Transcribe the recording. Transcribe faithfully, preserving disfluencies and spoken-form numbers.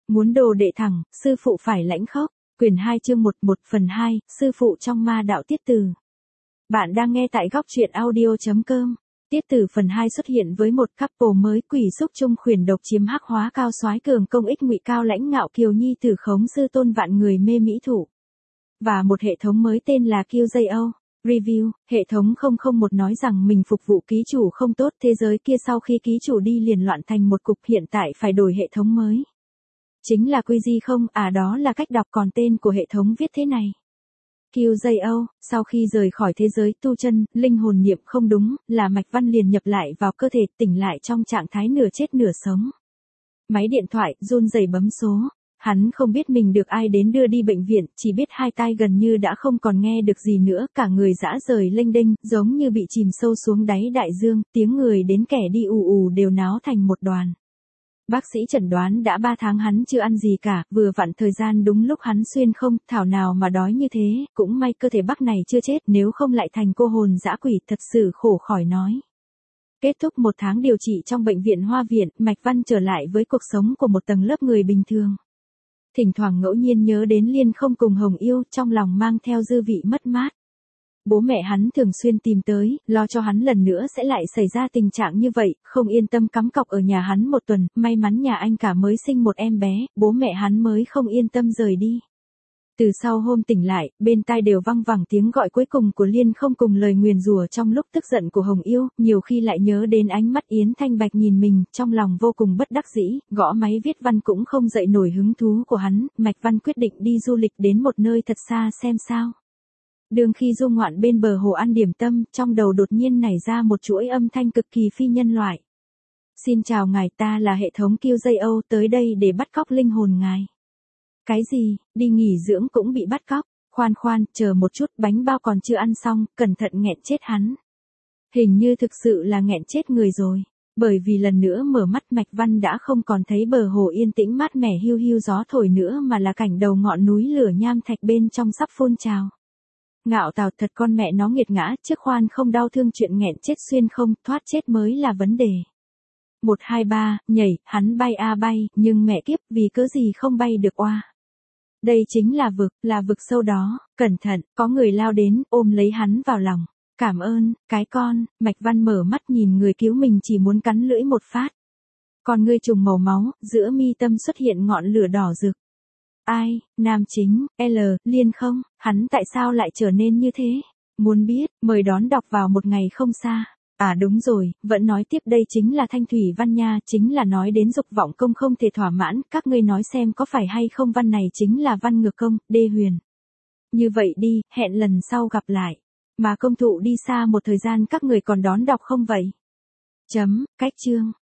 Muốn đồ đệ thẳng, sư phụ phải lãnh khốc. Quyển hai chương một, một phần hai, sư phụ trong ma đạo tiết từ. Bạn đang nghe tại góc truyện audio chấm com. Tiết từ phần hai xuất hiện với một couple mới, quỷ xúc chung khuyển độc chiếm hắc hóa cao soái cường công ích ngụy cao lãnh ngạo kiều nhi tử khống sư tôn vạn người mê mỹ thủ. Và một hệ thống mới tên là Q J O. Review, hệ thống không không một nói rằng mình phục vụ ký chủ không tốt, thế giới kia sau khi ký chủ đi liền loạn thành một cục, hiện tại phải đổi hệ thống mới. Chính là Q J không, à đó là cách đọc, còn tên của hệ thống viết thế này. Q J O, sau khi rời khỏi thế giới tu chân, linh hồn niệm không đúng, là Mạch Văn liền nhập lại vào cơ thể, tỉnh lại trong trạng thái nửa chết nửa sống. Máy điện thoại, run rẩy bấm số. Hắn không biết mình được ai đến đưa đi bệnh viện, chỉ biết hai tai gần như đã không còn nghe được gì nữa, cả người rã rời lênh đênh, giống như bị chìm sâu xuống đáy đại dương, tiếng người đến kẻ đi ù ù đều náo thành một đoàn. Bác sĩ chẩn đoán đã ba tháng hắn chưa ăn gì cả, vừa vặn thời gian đúng lúc hắn xuyên không, thảo nào mà đói như thế, cũng may cơ thể bác này chưa chết, nếu không lại thành cô hồn dã quỷ, thật sự khổ khỏi nói. Kết thúc một tháng điều trị trong bệnh viện Hoa Viện, Mạch Văn trở lại với cuộc sống của một tầng lớp người bình thường. Thỉnh thoảng ngẫu nhiên nhớ đến Liên không cùng Hồng Yêu, trong lòng mang theo dư vị mất mát. Bố mẹ hắn thường xuyên tìm tới, lo cho hắn lần nữa sẽ lại xảy ra tình trạng như vậy, không yên tâm cắm cọc ở nhà hắn một tuần, may mắn nhà anh cả mới sinh một em bé, bố mẹ hắn mới không yên tâm rời đi. Từ sau hôm tỉnh lại, bên tai đều văng vẳng tiếng gọi cuối cùng của Liên không cùng lời nguyền rủa trong lúc tức giận của Hồng Yêu, nhiều khi lại nhớ đến ánh mắt Yến Thanh Bạch nhìn mình, trong lòng vô cùng bất đắc dĩ, gõ máy viết văn cũng không dậy nổi hứng thú của hắn, Mạch Văn quyết định đi du lịch đến một nơi thật xa xem sao. Đường khi du ngoạn bên bờ hồ ăn điểm tâm, trong đầu đột nhiên nảy ra một chuỗi âm thanh cực kỳ phi nhân loại. Xin chào ngài, ta là hệ thống Q J O, tới đây để bắt cóc linh hồn ngài. Cái gì, đi nghỉ dưỡng cũng bị bắt cóc, khoan khoan, chờ một chút, bánh bao còn chưa ăn xong, cẩn thận nghẹn chết hắn. Hình như thực sự là nghẹn chết người rồi, bởi vì lần nữa mở mắt Mạch Văn đã không còn thấy bờ hồ yên tĩnh mát mẻ hiu hiu gió thổi nữa mà là cảnh đầu ngọn núi lửa nham thạch bên trong sắp phun trào. Ngạo tào thật con mẹ nó nghiệt ngã, trước khoan không đau thương chuyện nghẹn chết xuyên không, thoát chết mới là vấn đề. Một hai ba, nhảy, hắn bay a bay, nhưng mẹ kiếp, vì cớ gì không bay được oa. Đây chính là vực, là vực sâu đó, cẩn thận, có người lao đến, ôm lấy hắn vào lòng. Cảm ơn, cái con, Mạch Văn mở mắt nhìn người cứu mình chỉ muốn cắn lưỡi một phát. Còn ngươi trùng màu máu, giữa mi tâm xuất hiện ngọn lửa đỏ rực. Ai, nam chính, L, Liên không, hắn tại sao lại trở nên như thế? Muốn biết, mời đón đọc vào một ngày không xa. À đúng rồi, vẫn nói tiếp, đây chính là Thanh Thủy Văn nha, chính là nói đến dục vọng công không thể thỏa mãn, các ngươi nói xem có phải hay không, văn này chính là văn ngược công, đê huyền. Như vậy đi, hẹn lần sau gặp lại. Mà công thụ đi xa một thời gian các người còn đón đọc không vậy? Chấm, cách chương.